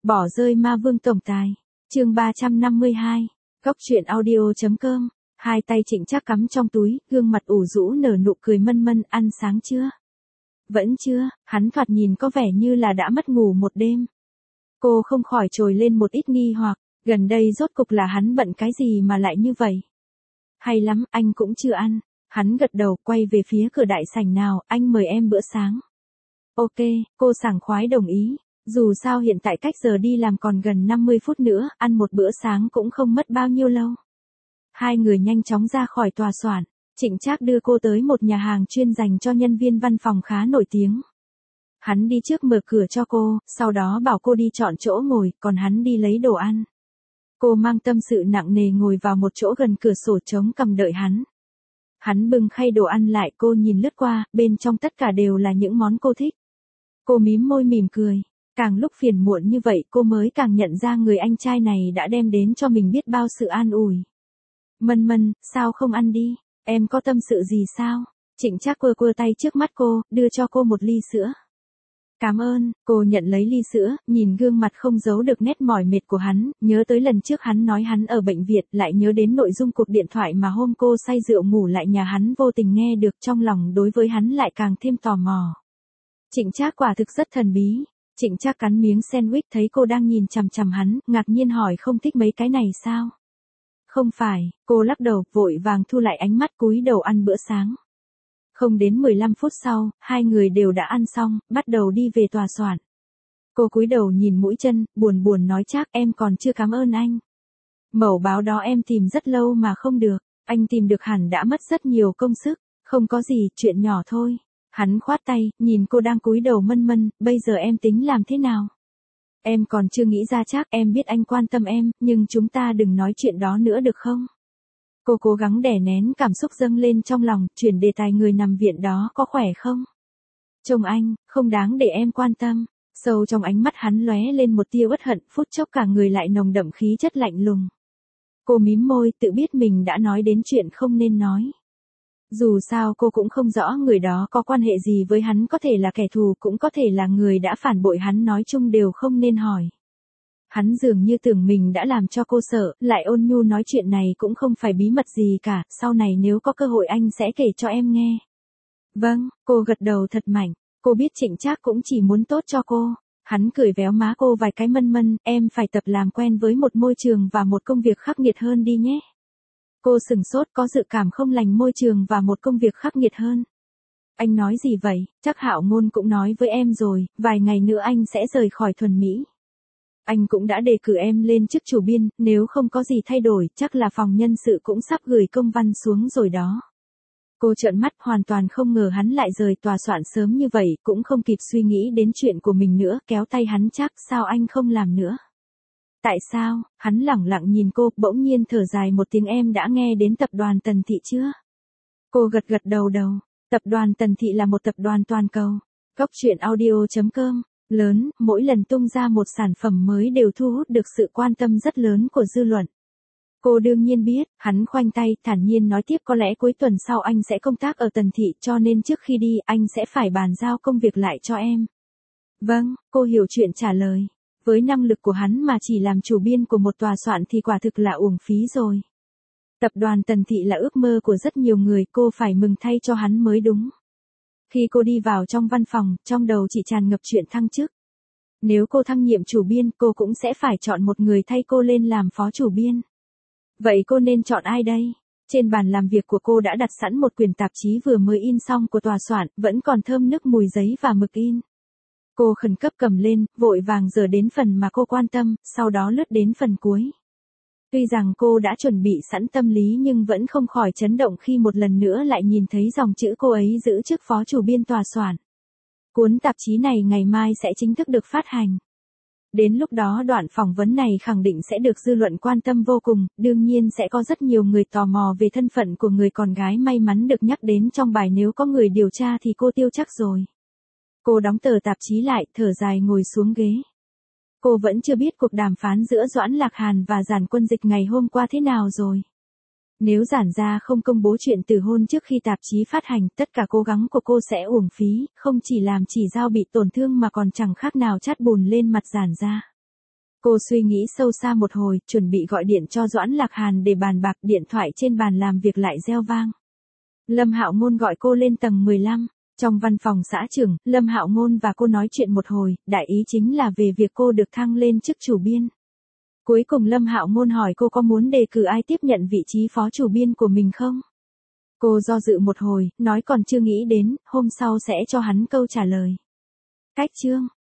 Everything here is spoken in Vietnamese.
Bỏ rơi ma vương tổng tài. Chương 352. Góc truyện audio.com. Hai tay Trịnh Trác cắm trong túi, gương mặt ủ rũ nở nụ cười mân mân. Ăn sáng chưa? Vẫn chưa, hắn thoạt nhìn có vẻ như là đã mất ngủ một đêm. Cô không khỏi trồi lên một ít nghi hoặc, gần đây rốt cục là hắn bận cái gì mà lại như vậy? Hay lắm, anh cũng chưa ăn. Hắn gật đầu, quay về phía cửa đại sảnh. Nào, anh mời em bữa sáng. Ok, cô sảng khoái đồng ý. Dù sao hiện tại cách giờ đi làm còn gần 50 phút nữa, ăn một bữa sáng cũng không mất bao nhiêu lâu. Hai người nhanh chóng ra khỏi tòa soạn. Trịnh Trác đưa cô tới một nhà hàng chuyên dành cho nhân viên văn phòng khá nổi tiếng. Hắn đi trước mở cửa cho cô, sau đó bảo cô đi chọn chỗ ngồi, còn hắn đi lấy đồ ăn. Cô mang tâm sự nặng nề ngồi vào một chỗ gần cửa sổ chống cằm đợi hắn. Hắn bưng khay đồ ăn lại, cô nhìn lướt qua, bên trong tất cả đều là những món cô thích. Cô mím môi mỉm cười. Càng lúc phiền muộn như vậy cô mới càng nhận ra người anh trai này đã đem đến cho mình biết bao sự an ủi. Mân mân, sao không ăn đi? Em có tâm sự gì sao? Trịnh Trác quơ quơ tay trước mắt cô, đưa cho cô một ly sữa. Cảm ơn, cô nhận lấy ly sữa, nhìn gương mặt không giấu được nét mỏi mệt của hắn, nhớ tới lần trước hắn nói hắn ở bệnh viện, lại nhớ đến nội dung cuộc điện thoại mà hôm cô say rượu ngủ lại nhà hắn vô tình nghe được, trong lòng đối với hắn lại càng thêm tò mò. Trịnh Trác quả thực rất thần bí. Trịnh Trác cắn miếng sandwich thấy cô đang nhìn chằm chằm hắn, ngạc nhiên hỏi không thích mấy cái này sao? Không phải, cô lắc đầu, vội vàng thu lại ánh mắt cúi đầu ăn bữa sáng. Không đến 15 phút sau, hai người đều đã ăn xong, bắt đầu đi về tòa soạn. Cô cúi đầu nhìn mũi chân, buồn buồn nói Trác em còn chưa cảm ơn anh. Mẩu báo đó em tìm rất lâu mà không được, anh tìm được hẳn đã mất rất nhiều công sức, không có gì, chuyện nhỏ thôi. Hắn khoát tay, nhìn cô đang cúi đầu mân mân, bây giờ em tính làm thế nào? Em còn chưa nghĩ ra Trác, em biết anh quan tâm em, nhưng chúng ta đừng nói chuyện đó nữa được không? Cô cố gắng đè nén cảm xúc dâng lên trong lòng, chuyển đề tài người nằm viện đó có khỏe không? Chồng anh, không đáng để em quan tâm. Sâu trong ánh mắt hắn lóe lên một tia uất hận, phút chốc cả người lại nồng đậm khí chất lạnh lùng. Cô mím môi, tự biết mình đã nói đến chuyện không nên nói. Dù sao cô cũng không rõ người đó có quan hệ gì với hắn, có thể là kẻ thù, cũng có thể là người đã phản bội hắn, nói chung đều không nên hỏi. Hắn dường như tưởng mình đã làm cho cô sợ, lại ôn nhu nói chuyện này cũng không phải bí mật gì cả, sau này nếu có cơ hội anh sẽ kể cho em nghe. Vâng, cô gật đầu thật mạnh, cô biết Trịnh Trác cũng chỉ muốn tốt cho cô. Hắn cười véo má cô vài cái mân mân, em phải tập làm quen với một môi trường và một công việc khắc nghiệt hơn đi nhé. Cô sừng sốt, có dự cảm không lành, môi trường và một công việc khắc nghiệt hơn. Anh nói gì vậy? Chắc Hạo Ngôn cũng nói với em rồi, vài ngày nữa anh sẽ rời khỏi Thuần Mỹ. Anh cũng đã đề cử em lên chức chủ biên, nếu không có gì thay đổi, chắc là phòng nhân sự cũng sắp gửi công văn xuống rồi đó. Cô trợn mắt, hoàn toàn không ngờ hắn lại rời tòa soạn sớm như vậy, cũng không kịp suy nghĩ đến chuyện của mình nữa, kéo tay hắn Trác, sao anh không làm nữa? Tại sao? Hắn lẳng lặng nhìn cô, bỗng nhiên thở dài một tiếng. Em đã nghe đến tập đoàn Tần Thị chưa? Cô gật gật đầu. Tập đoàn Tần Thị là một tập đoàn toàn cầu. Góc truyện audio.com. Lớn, mỗi lần tung ra một sản phẩm mới đều thu hút được sự quan tâm rất lớn của dư luận. Cô đương nhiên biết, hắn khoanh tay, thản nhiên nói tiếp, có lẽ cuối tuần sau anh sẽ công tác ở Tần Thị, cho nên trước khi đi, anh sẽ phải bàn giao công việc lại cho em. Vâng, cô hiểu chuyện trả lời. Với năng lực của hắn mà chỉ làm chủ biên của một tòa soạn thì quả thực là uổng phí rồi. Tập đoàn Tần Thị là ước mơ của rất nhiều người, cô phải mừng thay cho hắn mới đúng. Khi cô đi vào trong văn phòng, trong đầu chỉ tràn ngập chuyện thăng chức. Nếu cô thăng nhiệm chủ biên, cô cũng sẽ phải chọn một người thay cô lên làm phó chủ biên. Vậy cô nên chọn ai đây? Trên bàn làm việc của cô đã đặt sẵn một quyển tạp chí vừa mới in xong của tòa soạn, vẫn còn thơm nức mùi giấy và mực in. Cô khẩn cấp cầm lên, vội vàng dở đến phần mà cô quan tâm, sau đó lướt đến phần cuối. Tuy rằng cô đã chuẩn bị sẵn tâm lý nhưng vẫn không khỏi chấn động khi một lần nữa lại nhìn thấy dòng chữ cô ấy giữ chức phó chủ biên tòa soạn. Cuốn tạp chí này ngày mai sẽ chính thức được phát hành. Đến lúc đó đoạn phỏng vấn này khẳng định sẽ được dư luận quan tâm vô cùng, đương nhiên sẽ có rất nhiều người tò mò về thân phận của người con gái may mắn được nhắc đến trong bài, nếu có người điều tra thì cô tiêu chắc rồi. Cô đóng tờ tạp chí lại, thở dài ngồi xuống ghế. Cô vẫn chưa biết cuộc đàm phán giữa Doãn Lạc Hàn và Giản Quân Dịch ngày hôm qua thế nào rồi. Nếu Giản gia không công bố chuyện từ hôn trước khi tạp chí phát hành, tất cả cố gắng của cô sẽ uổng phí, không chỉ làm Chỉ Giao bị tổn thương mà còn chẳng khác nào chát bùn lên mặt Giản gia. Cô suy nghĩ sâu xa một hồi, chuẩn bị gọi điện cho Doãn Lạc Hàn để bàn bạc, điện thoại trên bàn làm việc lại reo vang. Lâm Hạo Ngôn gọi cô lên tầng 15. Trong văn phòng xã trưởng, Lâm Hạo Ngôn và cô nói chuyện một hồi, đại ý chính là về việc cô được thăng lên chức chủ biên. Cuối cùng Lâm Hạo Ngôn hỏi cô có muốn đề cử ai tiếp nhận vị trí phó chủ biên của mình không? Cô do dự một hồi, nói còn chưa nghĩ đến, hôm sau sẽ cho hắn câu trả lời. Cách chương